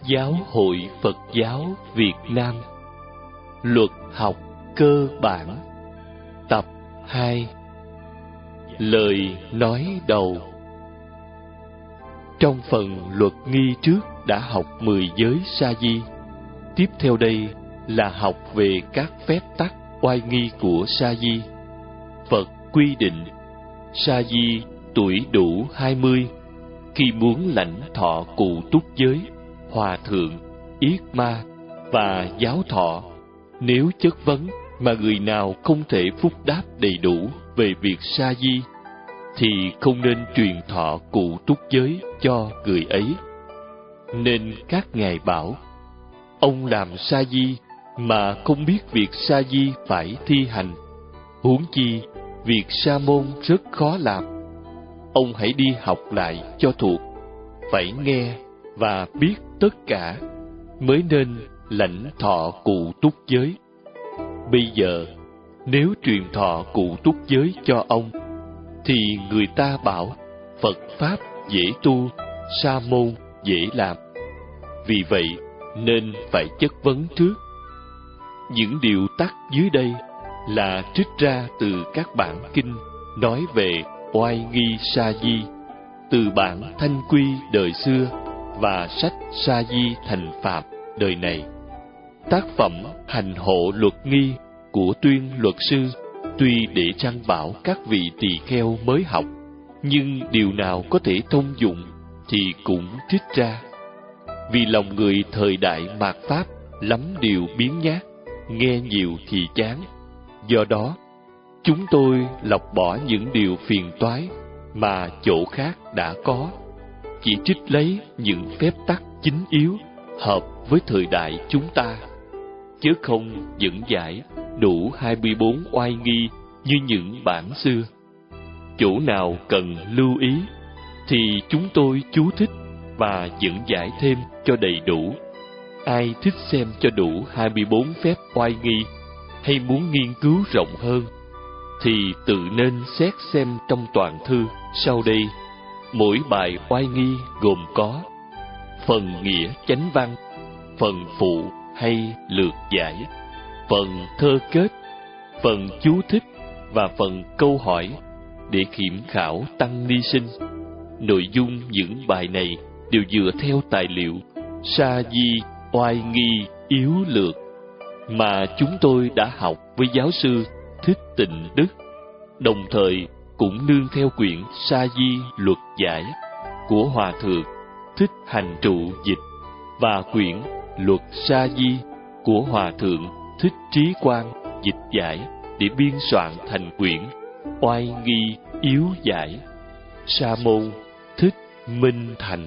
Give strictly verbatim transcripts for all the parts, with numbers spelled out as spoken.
Giáo hội Phật giáo Việt Nam. Luật học cơ bản. Tập hai. Lời nói đầu. Trong phần luật nghi trước đã học mười giới sa di. Tiếp theo đây là học về các phép tắc oai nghi của sa di. Phật quy định sa di tuổi đủ hai mươi, khi muốn lãnh thọ cụ túc giới, hòa thượng, yết ma và giáo thọ, nếu chất vấn mà người nào không thể phúc đáp đầy đủ về việc sa di, thì không nên truyền thọ cụ túc giới cho người ấy. Nên các ngài bảo, ông làm sa di mà không biết việc sa di phải thi hành, huống chi việc sa môn rất khó làm. Ông hãy đi học lại cho thuộc, phải nghe và biết tất cả, mới nên lãnh thọ cụ túc giới. Bây giờ, nếu truyền thọ cụ túc giới cho ông, thì người ta bảo Phật Pháp dễ tu, sa môn dễ làm. Vì vậy, nên phải chất vấn trước. Những điều tắc dưới đây là trích ra từ các bản kinh nói về oai nghi sa di, từ bản Thanh Quy đời xưa và sách Sa Di Thành Phạm đời này. Tác phẩm Hành Hộ Luật Nghi của Tuyên luật sư tuy để răn bảo các vị tỳ kheo mới học, nhưng điều nào có thể thông dụng thì cũng trích ra. Vì lòng người thời đại mạt Pháp lắm điều biến nhát, nghe nhiều thì chán. Do đó, chúng tôi lọc bỏ những điều phiền toái mà chỗ khác đã có, chỉ trích lấy những phép tắc chính yếu hợp với thời đại chúng ta, chứ không dẫn giải đủ hai mươi bốn oai nghi như những bản xưa. Chỗ nào cần lưu ý thì chúng tôi chú thích và dẫn giải thêm cho đầy đủ. Ai thích xem cho đủ hai mươi bốn phép oai nghi hay muốn nghiên cứu rộng hơn thì tự nên xét xem trong toàn thư sau đây. Mỗi bài oai nghi gồm có phần nghĩa chánh văn, phần phụ hay lược giải, phần thơ kết, phần chú thích và phần câu hỏi để kiểm khảo tăng ni sinh. Nội dung những bài này đều dựa theo tài liệu Sa Di Oai Nghi Yếu Lược mà chúng tôi đã học với giáo sư Thích Tịnh Đức, đồng thời cũng nương theo quyển Sa Di Luật Giải của Hòa Thượng Thích Hành Trụ dịch và quyển Luật Sa Di của Hòa Thượng Thích Trí Quang dịch giải để biên soạn thành quyển Oai Nghi Yếu Giải. Sa môn Thích Minh Thành.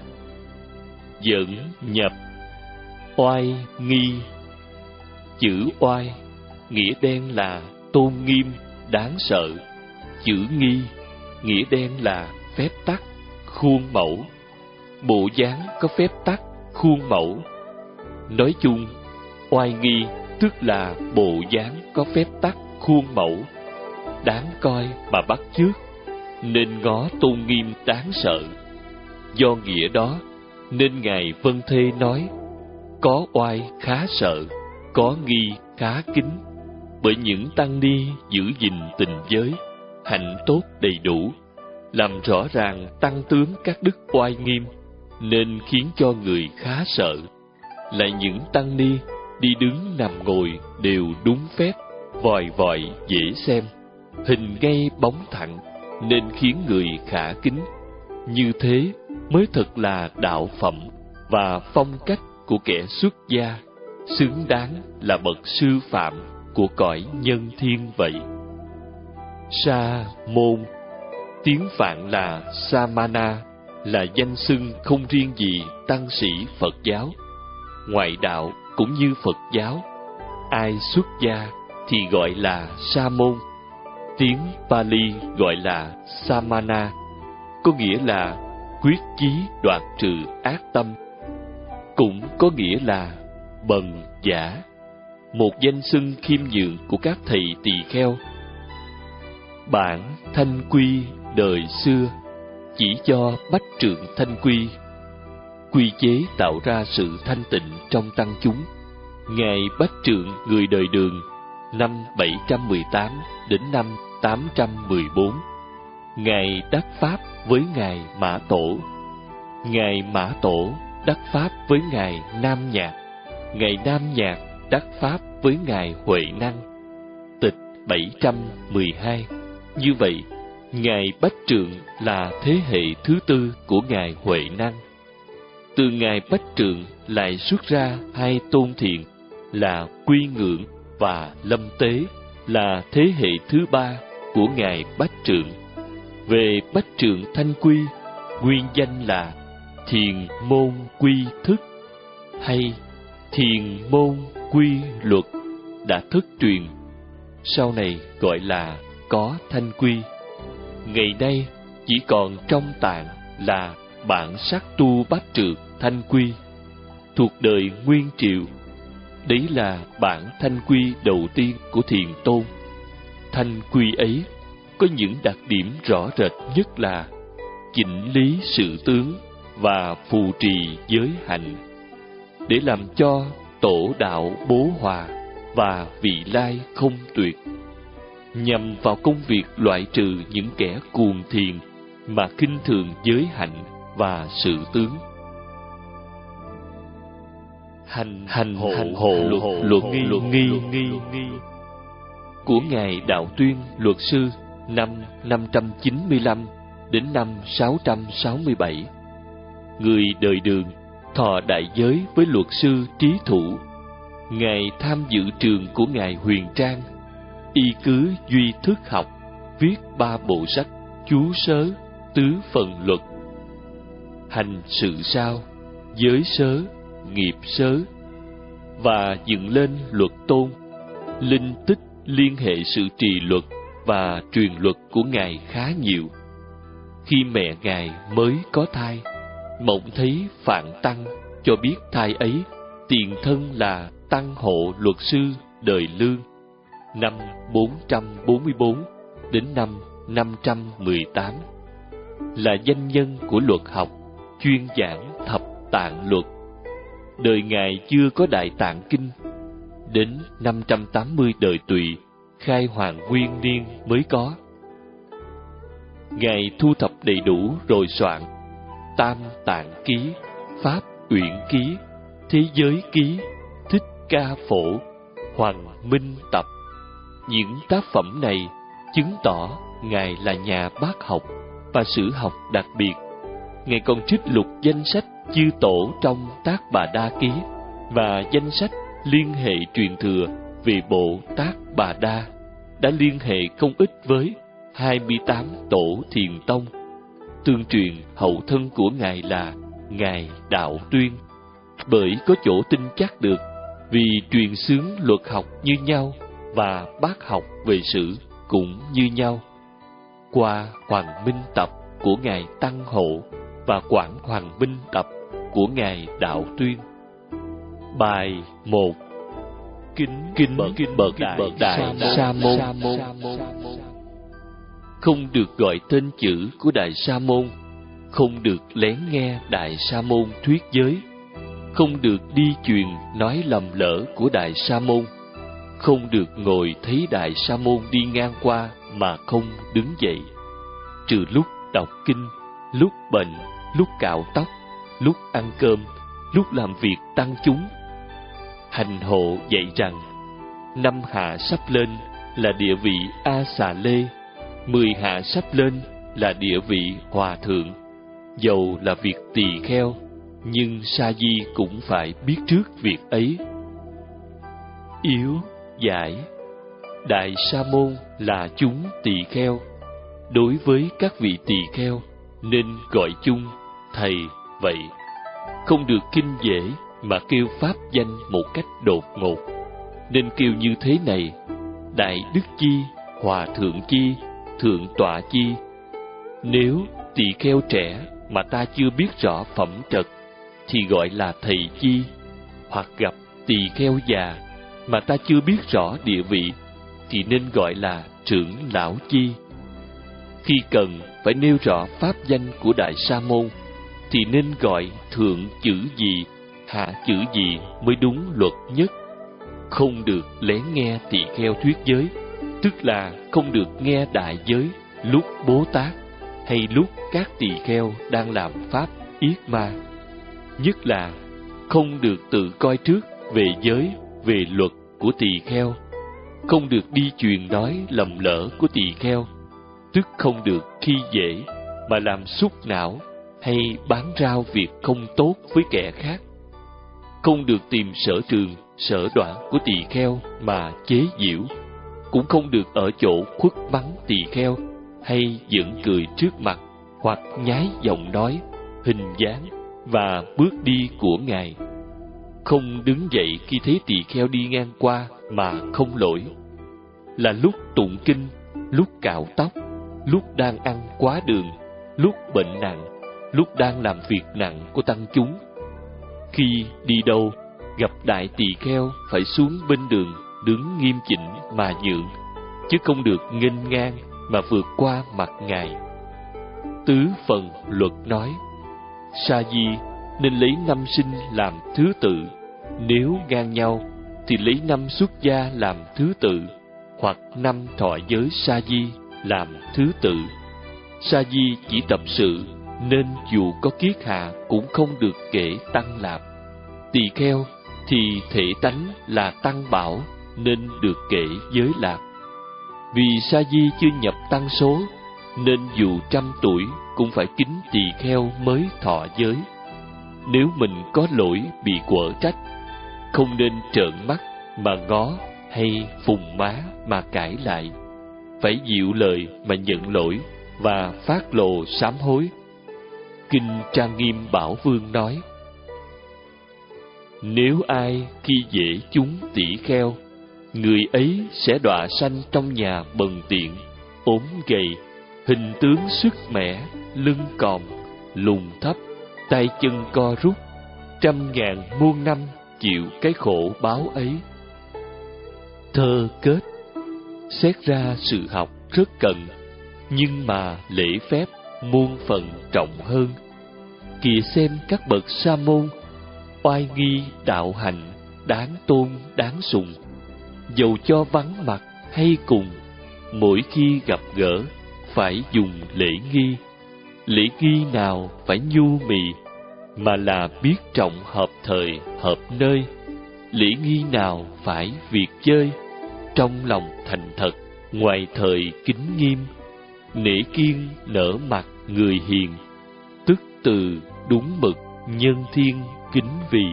Dẫn nhập. Oai nghi. Chữ oai nghĩa đen là tôn nghiêm, đáng sợ. Chữ nghi nghĩa đen là phép tắc, khuôn mẫu. Bộ dáng có phép tắc, khuôn mẫu. Nói chung, oai nghi tức là bộ dáng có phép tắc, khuôn mẫu, đáng coi mà bắt chước, nên ngó tôn nghiêm đáng sợ. Do nghĩa đó nên Ngài Vân Thê nói, có oai khá sợ, có nghi khá kính. Bởi những tăng ni giữ gìn tình giới, hạnh tốt đầy đủ, làm rõ ràng tăng tướng các đức oai nghiêm, nên khiến cho người khá sợ. Lại những tăng ni đi đứng nằm ngồi đều đúng phép, vòi vòi dễ xem, hình ngay bóng thẳng, nên khiến người khả kính. Như thế mới thật là đạo phẩm và phong cách của kẻ xuất gia, xứng đáng là bậc sư phạm của cõi nhân thiên vậy. Sa môn, tiếng Phạn là Samana, là danh xưng không riêng gì tăng sĩ Phật giáo. Ngoại đạo cũng như Phật giáo, ai xuất gia thì gọi là sa môn. Tiếng Pali gọi là Samana, có nghĩa là quyết chí đoạt trừ ác tâm, cũng có nghĩa là bần giả, một danh xưng khiêm nhường của các thầy tỳ kheo. Bản Thanh Quy đời xưa chỉ cho Bách Trượng Thanh Quy, quy chế tạo ra sự thanh tịnh trong tăng chúng. Ngài Bách Trượng người đời Đường năm bảy trăm mười tám đến năm tám trăm mười bốn. Ngài đắc pháp với Ngài Mã Tổ. Ngài Mã Tổ đắc pháp với Ngài Nam Nhạc. Ngài Nam Nhạc đắc pháp với Ngài Huệ Năng. Tịch bảy trăm mười hai. Như vậy, Ngài Bách Trượng là thế hệ thứ tư của Ngài Huệ Năng. Từ Ngài Bách Trượng lại xuất ra hai tôn thiện là Quy Ngưỡng và Lâm Tế, là thế hệ thứ ba của Ngài Bách Trượng. Về Bách Trượng Thanh Quy, nguyên danh là Thiền Môn Quy Thức hay Thiền Môn Quy Luật, đã thất truyền, sau này gọi là Có Thanh Quy. Ngày nay chỉ còn trong tạng là bản sắc tu Bách Trượng Thanh Quy, thuộc đời Nguyên Triệu. Đấy là bản Thanh Quy đầu tiên của Thiền Tôn. Thanh Quy ấy có những đặc điểm rõ rệt nhất là chỉnh lý sự tướng và phù trì giới hạnh, để làm cho tổ đạo bố hòa và vị lai không tuyệt, nhằm vào công việc loại trừ những kẻ cuồng thiền mà khinh thường giới hạnh và sự tướng. Hành hành hộ, hành hộ luật, luật nghi luật nghi nghi nghi của Ngài Đạo Tuyên Luật Sư năm năm trăm chín mươi lăm đến năm sáu trăm sáu mươi bảy. Người đời Đường thọ đại giới với Luật Sư Trí Thủ. Ngài tham dự trường của Ngài Huyền Trang, y cứ duy thức học, viết ba bộ sách chú sớ, tứ phần luật, hành sự sao, giới sớ, nghiệp sớ, và dựng lên luật tôn, linh tích liên hệ sự trì luật và truyền luật của Ngài khá nhiều. Khi mẹ Ngài mới có thai, mộng thấy Phạn Tăng cho biết thai ấy tiền thân là Tăng Hộ Luật Sư đời Lương, năm bốn trăm bốn mươi bốn đến năm năm trăm mười tám, là danh nhân của luật học, chuyên giảng thập tạng luật. Đời Ngài chưa có Đại Tạng Kinh, đến năm trăm tám mươi đời Tùy, khai Hoàng Nguyên Niên mới có. Ngài thu thập đầy đủ rồi soạn Tam Tạng Ký, Pháp Uyển Ký, Thế Giới Ký, Thích Ca Phổ, Hoàng Minh Tập. Những tác phẩm này chứng tỏ Ngài là nhà bác học và sử học đặc biệt. Ngài còn trích lục danh sách chư tổ trong Tác Bà Đa Ký và danh sách liên hệ truyền thừa về bộ Tác Bà Đa, đã liên hệ không ít với hai mươi tám tổ Thiền Tông. Tương truyền hậu thân của Ngài là Ngài Đạo Tuyên, bởi có chỗ tin chắc được, vì truyền xướng luật học như nhau và bác học về sử cũng như nhau. Qua Hoàng Minh Tập của Ngài Tăng Hộ và Quảng Hoàng Minh Tập của Ngài Đạo Tuyên. Bài một. Kính Kính bậc Kính bậc Đại, đại Sa Môn. Không được gọi tên chữ của Đại Sa Môn, không được lén nghe Đại Sa Môn thuyết giới, không được đi truyền nói lầm lỡ của Đại Sa Môn, không được ngồi thấy Đại Sa Môn đi ngang qua mà không đứng dậy, trừ lúc đọc kinh, lúc bệnh, lúc cạo tóc, lúc ăn cơm, lúc làm việc tăng chúng. Hành hộ dạy rằng, năm hạ sắp lên là địa vị A Xà Lê, mười hạ sắp lên là địa vị Hòa Thượng. Dầu là việc tỳ kheo, nhưng Sa Di cũng phải biết trước việc ấy. Yếu giải: Đại Sa Môn là chúng tỳ kheo. Đối với các vị tỳ kheo nên gọi chung thầy vậy, không được kinh dễ mà kêu pháp danh một cách đột ngột. Nên kêu như thế này: Đại Đức Chi, Hòa Thượng Chi, Thượng Tọa Chi. Nếu tỳ kheo trẻ mà ta chưa biết rõ phẩm trật thì gọi là thầy chi, hoặc gặp tỳ kheo già mà ta chưa biết rõ địa vị thì nên gọi là trưởng lão chi. Khi cần phải nêu rõ pháp danh của Đại Sa Môn thì nên gọi thượng chữ gì, hạ chữ gì mới đúng luật nhất. Không được lén nghe tỳ kheo thuyết giới, tức là không được nghe đại giới lúc Bố Tát hay lúc các tỳ kheo đang làm pháp yết ma. Nhất là không được tự coi trước về giới, về luật của tỳ kheo. Không được đi truyền nói lầm lỡ của tỳ kheo, tức không được khi dễ mà làm xúc não hay bán rao việc không tốt với kẻ khác. Không được tìm sở trường, sở đoạn của tỳ kheo mà chế giễu. Cũng không được ở chỗ khuất mắng tỳ kheo hay giận cười trước mặt hoặc nhái giọng nói, hình dáng và bước đi của ngài. Không đứng dậy khi thấy tỳ kheo đi ngang qua mà không lỗi, là lúc tụng kinh, lúc cạo tóc, lúc đang ăn quá đường, lúc bệnh nặng, lúc đang làm việc nặng của tăng chúng. Khi đi đâu gặp đại tỳ kheo phải xuống bên đường đứng nghiêm chỉnh mà nhượng, chứ không được nghênh ngang mà vượt qua mặt ngài. Tứ phần luật nói, sa di nên lấy năm sinh làm thứ tự, nếu ngang nhau thì lấy năm xuất gia làm thứ tự, hoặc năm thọ giới sa di làm thứ tự. Sa di chỉ tập sự, nên dù có kiết hạ cũng không được kể tăng lạp. Tỳ kheo thì thể tánh là tăng bảo, nên được kể giới lạp. Vì sa di chưa nhập tăng số, nên dù trăm tuổi cũng phải kính tỳ kheo mới thọ giới. Nếu mình có lỗi bị quở trách, không nên trợn mắt mà ngó hay phùng má mà cãi lại, phải dịu lời mà nhận lỗi và phát lộ sám hối. Kinh Trang Nghiêm Bảo Vương nói, nếu ai khi dễ chúng tỷ kheo, người ấy sẽ đọa sanh trong nhà bần tiện, ốm gầy, hình tướng sức mẻ, lưng còm, lùn thấp, tay chân co rút, trăm ngàn muôn năm chịu cái khổ báo ấy. Thơ kết. Xét ra sự học rất cần, nhưng mà lễ phép muôn phần trọng hơn. Kìa xem các bậc sa môn, oai nghi đạo hành, đáng tôn đáng sùng. Dầu cho vắng mặt hay cùng, mỗi khi gặp gỡ phải dùng lễ nghi. Lễ nghi nào phải nhu mì, mà là biết trọng hợp thời hợp nơi. Lễ nghi nào phải việc chơi, trong lòng thành thật, ngoài thời kính nghiêm. Nể kiên nở mặt người hiền, tức từ đúng mực nhân thiên kính vì.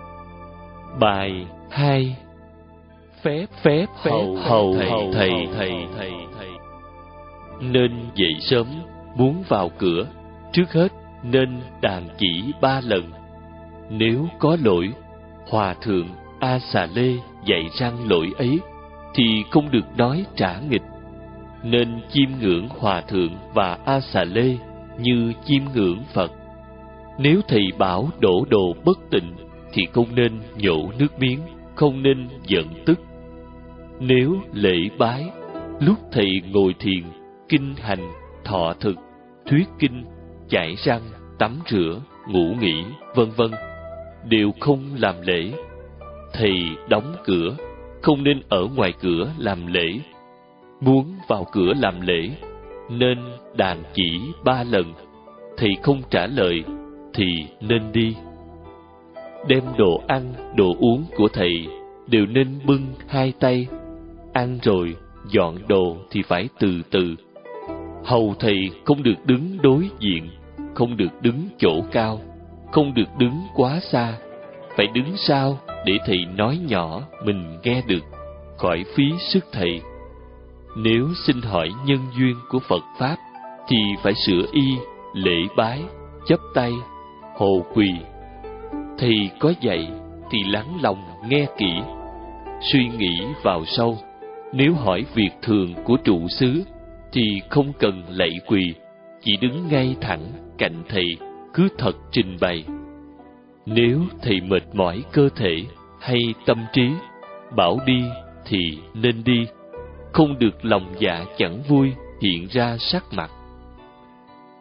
Bài hai. Phép phép hầu hầu thầy thầy thầy thầy thầy. Nên dậy sớm, muốn vào cửa, trước hết nên đàn chỉ ba lần. Nếu có lỗi, Hòa thượng A Xà Lê dạy răng lỗi ấy, thì không được nói trả nghịch. Nên chiêm ngưỡng Hòa thượng và A Xà Lê như chiêm ngưỡng Phật. Nếu thầy bảo đổ đồ bất tịnh, thì không nên nhổ nước miếng, không nên giận tức. Nếu lễ bái, lúc thầy ngồi thiền, kinh hành, thọ thực, thuyết kinh, chải răng, tắm rửa, ngủ nghỉ, vân vân, đều không làm lễ. Thầy đóng cửa, không nên ở ngoài cửa làm lễ. Muốn vào cửa làm lễ, nên đàn chỉ ba lần. Thầy không trả lời, thì nên đi. Đem đồ ăn, đồ uống của thầy đều nên bưng hai tay. Ăn rồi, dọn đồ thì phải từ từ. Hầu thầy không được đứng đối diện, không được đứng chỗ cao, không được đứng quá xa. Phải đứng sau để thầy nói nhỏ mình nghe được, khỏi phí sức thầy. Nếu xin hỏi nhân duyên của Phật Pháp, thì phải sửa y, lễ bái, chắp tay, hồ quỳ. Thầy có dạy thì lắng lòng nghe kỹ, suy nghĩ vào sâu. Nếu hỏi việc thường của trụ xứ, thì không cần lạy quỳ, chỉ đứng ngay thẳng cạnh thầy, cứ thật trình bày. Nếu thầy mệt mỏi cơ thể hay tâm trí, bảo đi thì nên đi, không được lòng dạ chẳng vui hiện ra sắc mặt.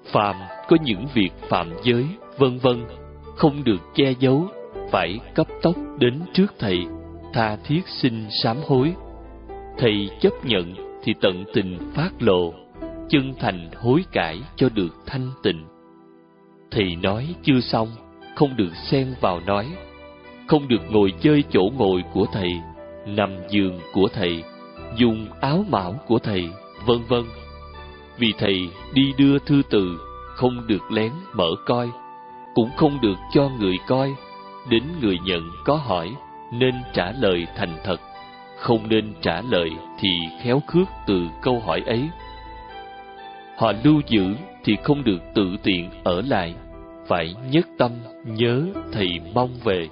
Phàm có những việc phạm giới, vân vân, không được che giấu, phải cấp tốc đến trước thầy, tha thiết xin sám hối. Thầy chấp nhận thì tận tình phát lộ, chân thành hối cải cho được thanh tịnh. Thầy nói chưa xong, không được xen vào nói, không được ngồi chơi chỗ ngồi của thầy, nằm giường của thầy, dùng áo mão của thầy, vân vân. Vì thầy đi đưa thư từ, không được lén mở coi, cũng không được cho người coi. Đến người nhận có hỏi, nên trả lời thành thật, không nên trả lời thì khéo khước từ câu hỏi ấy. Họ lưu giữ thì không được tự tiện ở lại, phải nhất tâm nhớ thầy mong về.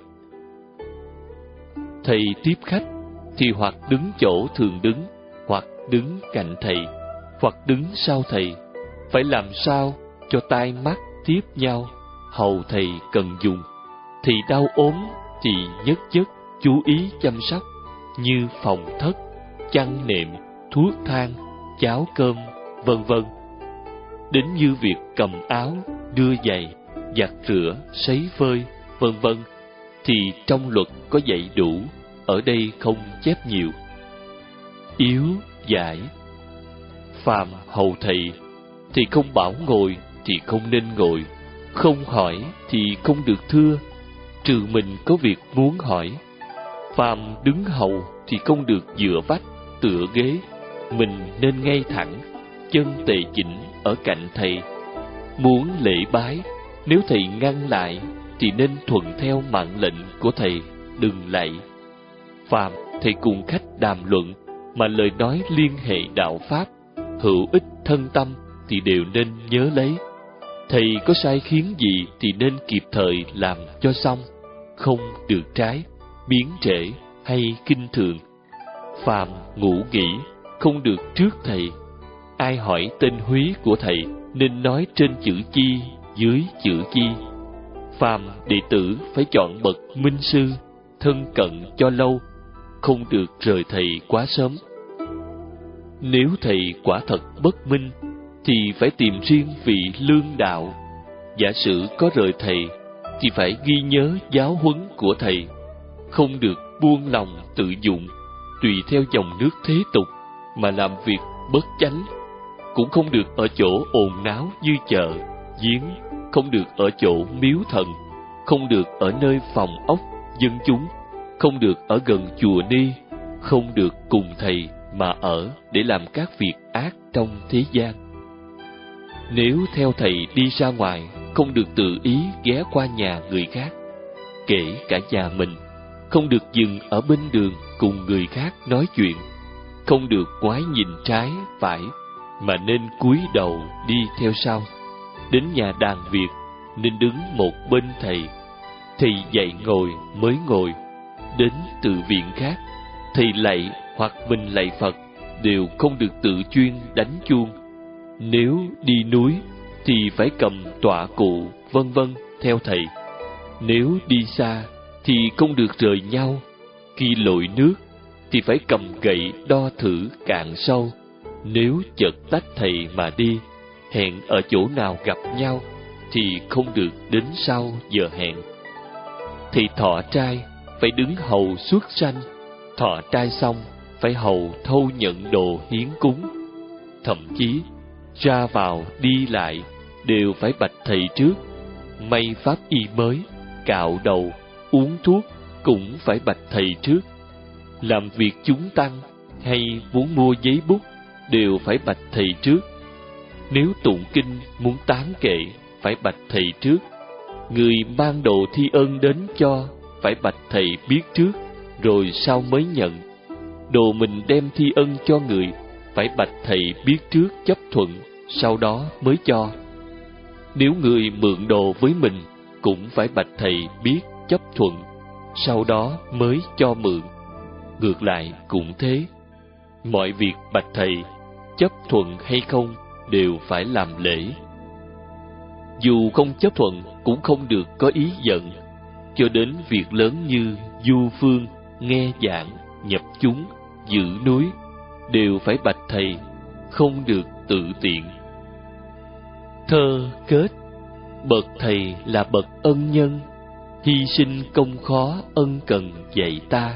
Thầy tiếp khách thì hoặc đứng chỗ thường đứng, hoặc đứng cạnh thầy, hoặc đứng sau thầy. Phải làm sao cho tai mắt tiếp nhau, hầu thầy cần dùng. Thì đau ốm thì nhất nhất chú ý chăm sóc, như phòng thất, chăn nệm, thuốc thang, cháo cơm, vân vân. Đến như việc cầm áo, đưa giày, giặt rửa, sấy phơi, vân vân, thì trong luật có dạy đủ, ở đây không chép nhiều. Yếu giải. Phàm hầu thầy thì không bảo ngồi thì không nên ngồi, không hỏi thì không được thưa, trừ mình có việc muốn hỏi. Phàm đứng hầu thì không được dựa vách, tựa ghế, mình nên ngay thẳng, chân tề chỉnh ở cạnh thầy. Muốn lễ bái, nếu thầy ngăn lại thì nên thuận theo mạng lệnh của thầy, đừng lạy. Phàm thầy cùng khách đàm luận mà lời nói liên hệ đạo pháp, hữu ích thân tâm thì đều nên nhớ lấy. Thầy có sai khiến gì thì nên kịp thời làm cho xong, không được trái, biến trễ hay kinh thường. Phàm ngủ nghỉ không được trước thầy. Ai hỏi tên húy của thầy nên nói trên chữ chi, dưới chữ chi. Phàm đệ tử phải chọn bậc minh sư, thân cận cho lâu, không được rời thầy quá sớm. Nếu thầy quả thật bất minh thì phải tìm riêng vị lương đạo. Giả sử có rời thầy thì phải ghi nhớ giáo huấn của thầy, không được buông lòng tự dụng, tùy theo dòng nước thế tục mà làm việc bất chánh. Cũng không được ở chỗ ồn náo như chợ, giếng, không được ở chỗ miếu thần, không được ở nơi phòng ốc dân chúng, không được ở gần chùa ni, không được cùng thầy mà ở để làm các việc ác trong thế gian. Nếu theo thầy đi ra ngoài, không được tự ý ghé qua nhà người khác, kể cả nhà mình, không được dừng ở bên đường cùng người khác nói chuyện, không được ngoái nhìn trái phải, mà nên cúi đầu đi theo sau. Đến nhà đàn Việt nên đứng một bên thầy, thầy dạy ngồi mới ngồi. Đến từ viện khác, thầy lạy hoặc mình lạy Phật đều không được tự chuyên đánh chuông. Nếu đi núi thì phải cầm tọa cụ vân vân theo thầy. Nếu đi xa thì không được rời nhau. Khi lội nước thì phải cầm gậy đo thử cạn sâu. Nếu chợt tách thầy mà đi, hẹn ở chỗ nào gặp nhau thì không được đến sau giờ hẹn. Thì thọ trai phải đứng hầu xuất sanh, thọ trai xong phải hầu thâu nhận đồ hiến cúng. Thậm chí ra vào đi lại đều phải bạch thầy trước. May pháp y mới, cạo đầu, uống thuốc cũng phải bạch thầy trước. Làm việc chúng tăng hay muốn mua giấy bút đều phải bạch thầy trước. Nếu tụng kinh muốn tán kệ phải bạch thầy trước. Người mang đồ thi ân đến cho phải bạch thầy biết trước, rồi sau mới nhận. Đồ mình đem thi ân cho người phải bạch thầy biết trước chấp thuận, sau đó mới cho. Nếu người mượn đồ với mình cũng phải bạch thầy biết chấp thuận, sau đó mới cho mượn. Ngược lại cũng thế. Mọi việc bạch thầy, chấp thuận hay không đều phải làm lễ. Dù không chấp thuận cũng không được có ý giận. Cho đến việc lớn như du phương, nghe giảng, nhập chúng, giữ núi đều phải bạch thầy, không được tự tiện. Thơ kết: bậc thầy là bậc ân nhân, hy sinh công khó ân cần dạy ta.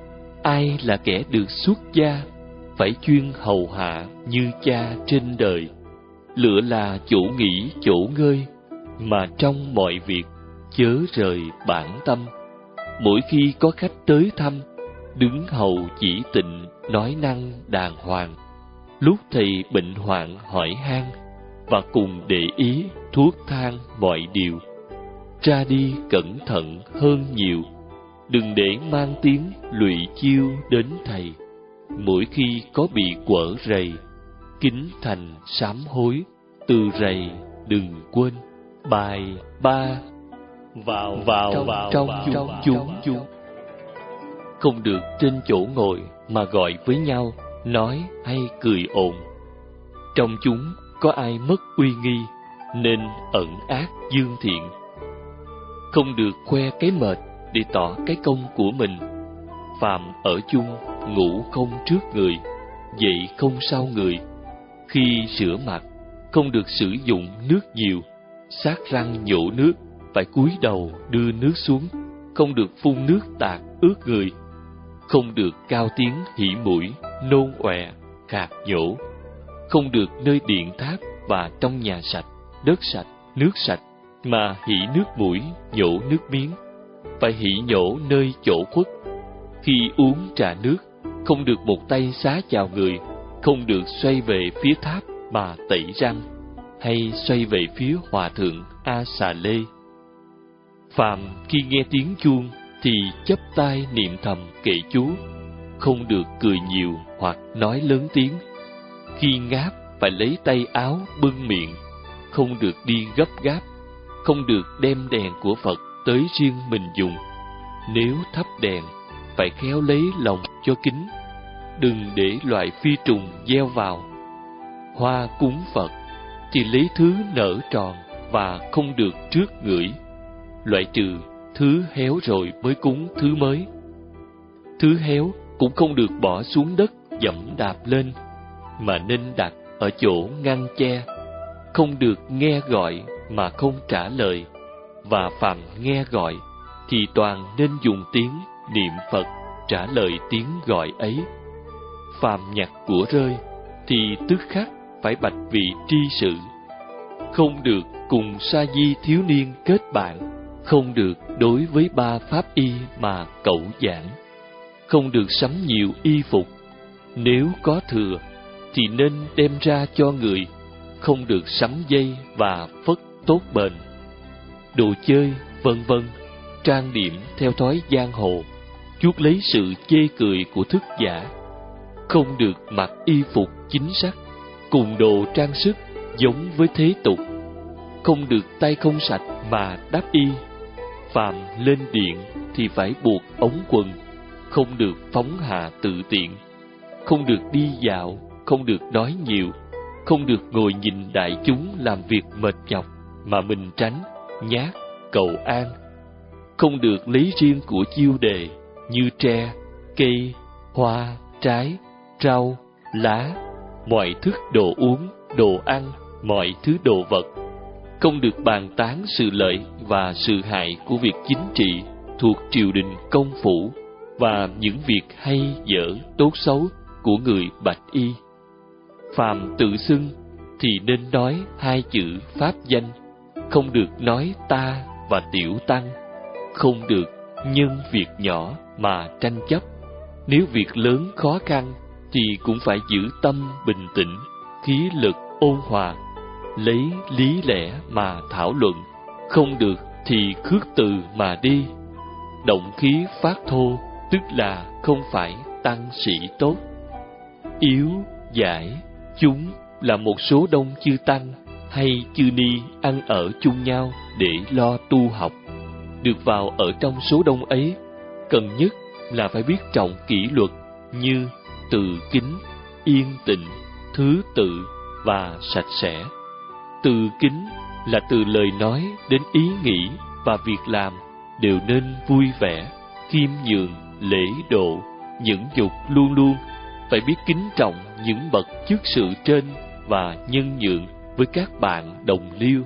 Ai là kẻ được xuất gia, phải chuyên hầu hạ như cha trên đời. Lựa là chỗ nghỉ chỗ ngơi, mà trong mọi việc chớ rời bản tâm. Mỗi khi có khách tới thăm, đứng hầu chỉ tịnh, nói năng đàng hoàng. Lúc thầy bệnh hoạn hỏi han, và cùng để ý thuốc thang mọi điều. Ra đi cẩn thận hơn nhiều, đừng để mang tiếng lụy chiêu đến thầy. Mỗi khi có bị quở rầy, kính thành sám hối, từ rầy đừng quên. Bài ba: vào vào trong, vào trong, vào, chúng, vào, chúng, vào. chúng Không được trên chỗ ngồi mà gọi với nhau, nói hay cười ồn. Trong chúng có ai mất uy nghi, nên ẩn ác dương thiện. Không được khoe cái mệt để tỏ cái công của mình. Phàm ở chung, ngủ không trước người, dậy không sau người. Khi rửa mặt, không được sử dụng nước nhiều. Sát răng nhổ nước, phải cúi đầu đưa nước xuống. Không được phun nước tạt ướt người. Không được cao tiếng hỉ mũi, nôn ọe, khạc nhổ. Không được nơi điện tháp và trong nhà sạch, đất sạch, nước sạch, mà hỉ nước mũi, nhổ nước miếng. Phải hỉ nhổ nơi chỗ khuất. Khi uống trà nước, không được một tay xá chào người. Không được xoay về phía tháp mà tẩy răng, hay xoay về phía hòa thượng A Xà Lê. Phàm khi nghe tiếng chuông thì chắp tai niệm thầm kệ chú. Không được cười nhiều hoặc nói lớn tiếng. Khi ngáp phải lấy tay áo bưng miệng. Không được đi gấp gáp. Không được đem đèn của Phật tới riêng mình dùng. Nếu thắp đèn, phải khéo lấy lòng cho kín. Đừng để loại phi trùng gieo vào. Hoa cúng Phật thì lấy thứ nở tròn và không được trước ngửi. Loại trừ thứ héo rồi mới cúng thứ mới. Thứ héo cũng không được bỏ xuống đất dẫm đạp lên, mà nên đặt ở chỗ ngăn che. Không được nghe gọi mà không trả lời, và phàm nghe gọi thì toàn nên dùng tiếng niệm Phật trả lời tiếng gọi ấy. Phàm nhặt của rơi thì tức khắc phải bạch vị tri sự. Không được cùng sa di thiếu niên kết bạn. Không được đối với ba pháp y mà cẩu giảng. Không được sắm nhiều y phục. Nếu có thừa thì nên đem ra cho người. Không được sắm dây và phất tốt bền, đồ chơi, vân vân, trang điểm theo thói giang hồ, chuốc lấy sự chê cười của thức giả. Không được mặc y phục chính sắc, cùng đồ trang sức giống với thế tục. Không được tay không sạch mà đắp y. Phàm lên điện thì phải buộc ống quần. Không được phóng hạ tự tiện. Không được đi dạo, không được nói nhiều. Không được ngồi nhìn đại chúng làm việc mệt nhọc mà mình tránh, nhát, cầu an. Không được lấy riêng của chiêu đề như tre, cây, hoa, trái, rau, lá, mọi thức đồ uống, đồ ăn, mọi thứ đồ vật. Không được bàn tán sự lợi và sự hại của việc chính trị thuộc triều đình công phủ và những việc hay dở, tốt xấu của người bạch y. Phàm tự xưng thì nên nói hai chữ pháp danh. Không được nói ta và tiểu tăng. Không được nhân việc nhỏ mà tranh chấp. Nếu việc lớn khó khăn thì cũng phải giữ tâm bình tĩnh, khí lực ôn hòa, lấy lý lẽ mà thảo luận. Không được thì khước từ mà đi. Động khí phát thô tức là không phải tăng sĩ tốt. Yếu, giải, chúng là một số đông chư tăng hay chư ni ăn ở chung nhau để lo tu học. Được vào ở trong số đông ấy, cần nhất là phải biết trọng kỷ luật như từ kính, yên tĩnh, thứ tự và sạch sẽ. Từ kính là từ lời nói đến ý nghĩ và việc làm đều nên vui vẻ, khiêm nhường, lễ độ, nhẫn nhục luôn luôn. Phải biết kính trọng những bậc chức sự trên và nhân nhượng với các bạn đồng liêu.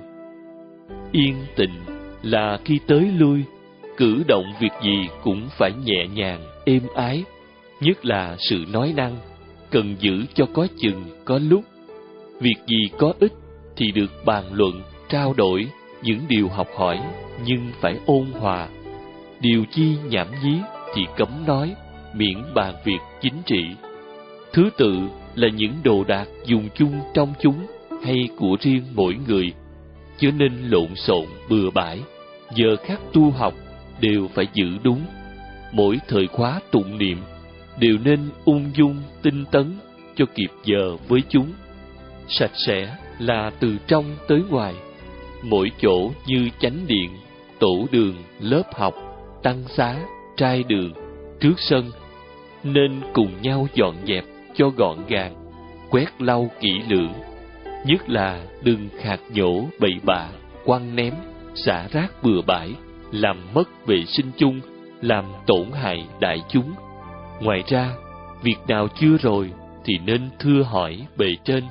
Yên tịnh là khi tới lui, cử động việc gì cũng phải nhẹ nhàng, êm ái, nhất là sự nói năng, cần giữ cho có chừng có lúc. Việc gì có ích thì được bàn luận, trao đổi những điều học hỏi, nhưng phải ôn hòa. Điều chi nhảm nhí thì cấm nói, miễn bàn việc chính trị. Thứ tự là những đồ đạc dùng chung trong chúng hay của riêng mỗi người, chớ nên lộn xộn bừa bãi. Giờ khắc tu học đều phải giữ đúng. Mỗi thời khóa tụng niệm đều nên ung dung tinh tấn cho kịp giờ với chúng. Sạch sẽ là từ trong tới ngoài, mỗi chỗ như chánh điện, tổ đường, lớp học, tăng xá, trai đường, trước sân, nên cùng nhau dọn dẹp cho gọn gàng, quét lau kỹ lưỡng. Nhất là đừng khạc nhổ bậy bạ, quăng ném, xả rác bừa bãi, làm mất vệ sinh chung, làm tổn hại đại chúng. Ngoài ra, việc nào chưa rồi thì nên thưa hỏi bề trên.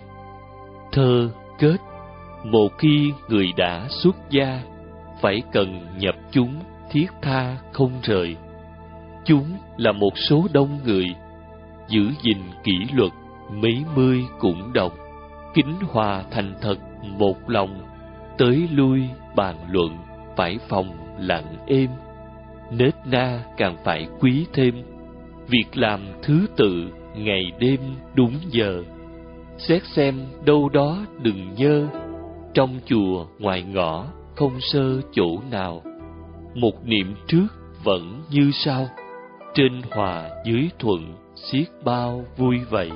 Thơ kết: một khi người đã xuất gia, phải cần nhập chúng thiết tha không rời. Chúng là một số đông người, giữ gìn kỷ luật mấy mươi cũng đồng. Kính hòa thành thật một lòng, tới lui bàn luận phải phòng lặng êm. Nết na càng phải quý thêm, việc làm thứ tự ngày đêm đúng giờ. Xét xem đâu đó đừng nhơ, trong chùa ngoài ngõ không sơ chỗ nào. Một niệm trước vẫn như sau, trên hòa dưới thuận xiết bao vui vậy.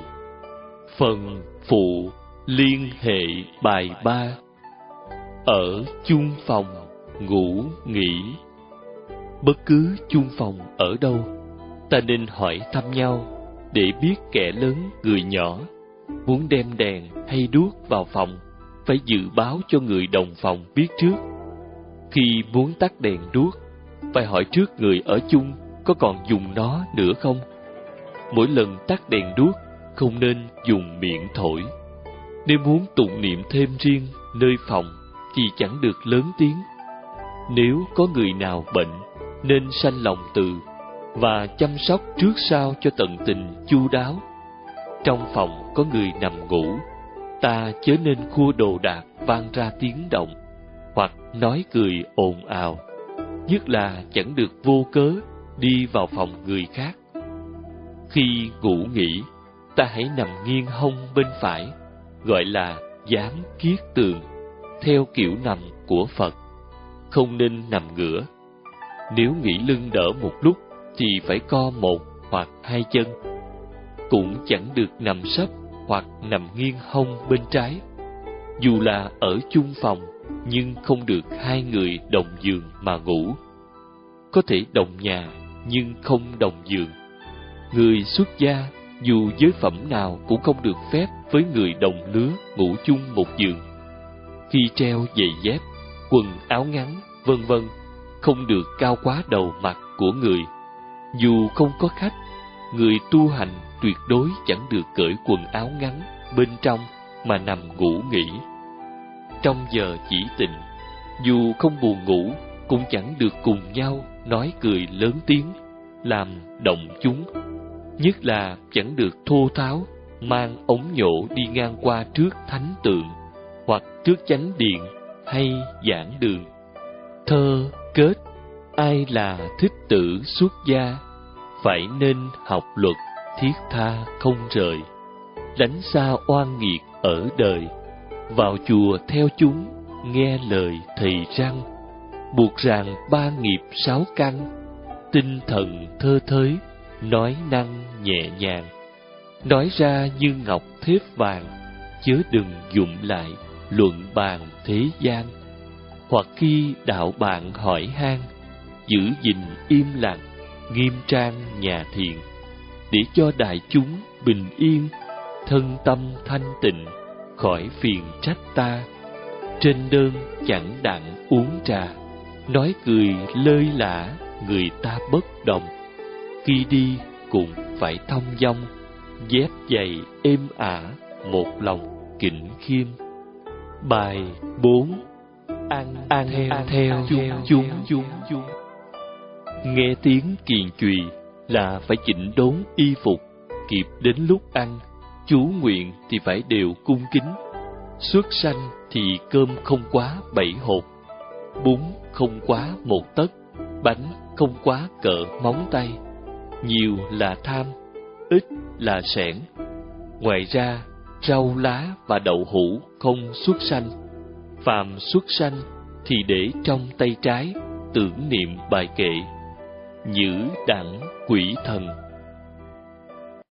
Phần phụ liên hệ bài ba. Ở chung phòng ngủ nghỉ. Bất cứ chung phòng ở đâu, ta nên hỏi thăm nhau để biết kẻ lớn người nhỏ. Muốn đem đèn hay đuốc vào phòng, phải dự báo cho người đồng phòng biết trước. Khi muốn tắt đèn đuốc, phải hỏi trước người ở chung có còn dùng nó nữa không. Mỗi lần tắt đèn đuốc, không nên dùng miệng thổi. Nếu muốn tụng niệm thêm riêng nơi phòng thì chẳng được lớn tiếng. Nếu có người nào bệnh, nên sanh lòng từ và chăm sóc trước sau cho tận tình chu đáo. Trong phòng có người nằm ngủ, ta chớ nên khua đồ đạc vang ra tiếng động, hoặc nói cười ồn ào, nhất là chẳng được vô cớ đi vào phòng người khác. Khi ngủ nghỉ, ta hãy nằm nghiêng hông bên phải, gọi là dáng kiết tường, theo kiểu nằm của Phật, không nên nằm ngửa. Nếu nghỉ lưng đỡ một lúc thì phải co một hoặc hai chân. Cũng chẳng được nằm sấp hoặc nằm nghiêng hông bên trái. Dù là ở chung phòng, nhưng không được hai người đồng giường mà ngủ. Có thể đồng nhà, nhưng không đồng giường. Người xuất gia, dù giới phẩm nào cũng không được phép với người đồng lứa ngủ chung một giường. Khi treo giày dép, quần áo ngắn, vân vân, không được cao quá đầu mặt của người. Dù không có khách, người tu hành tuyệt đối chẳng được cởi quần áo ngắn bên trong mà nằm ngủ nghỉ. Trong giờ chỉ tịnh, dù không buồn ngủ, cũng chẳng được cùng nhau nói cười lớn tiếng, làm động chúng. Nhất là chẳng được thô tháo, mang ống nhổ đi ngang qua trước thánh tượng, hoặc trước chánh điện hay giảng đường. Thơ kết: ai là thích tử xuất gia, phải nên học luật thiết tha không rời. Tránh xa oan nghiệt ở đời, vào chùa theo chúng nghe lời thầy răng. Buộc ràng ba nghiệp sáu căn, tinh thần thơ thới, nói năng nhẹ nhàng. Nói ra như ngọc thép vàng, chớ đừng dụng lại luận bàn thế gian. Hoặc khi đạo bạn hỏi han, giữ gìn im lặng, nghiêm trang nhà thiền, để cho đại chúng bình yên, thân tâm thanh tịnh, khỏi phiền trách ta. Trên đơn chẳng đặng uống trà, nói cười lơi lả, người ta bất đồng. Khi đi cũng phải thong dong, dép giày êm ả, một lòng kính khiêm. Bài bốn. Ăn, ăn, ăn theo chúng chúng chúng chúng. Nghe tiếng kiền chùy là phải chỉnh đốn y phục, kịp đến lúc ăn. Chú nguyện thì phải đều cung kính. Xuất sanh thì cơm không quá bảy hột, bún không quá một tấc, bánh không quá cỡ móng tay. Nhiều là tham, ít là sẻn. Ngoài ra, rau lá và đậu hũ không xuất sanh. Phàm xuất sanh thì để trong tay trái, tưởng niệm bài kệ: Nhữ đẳng quỷ thần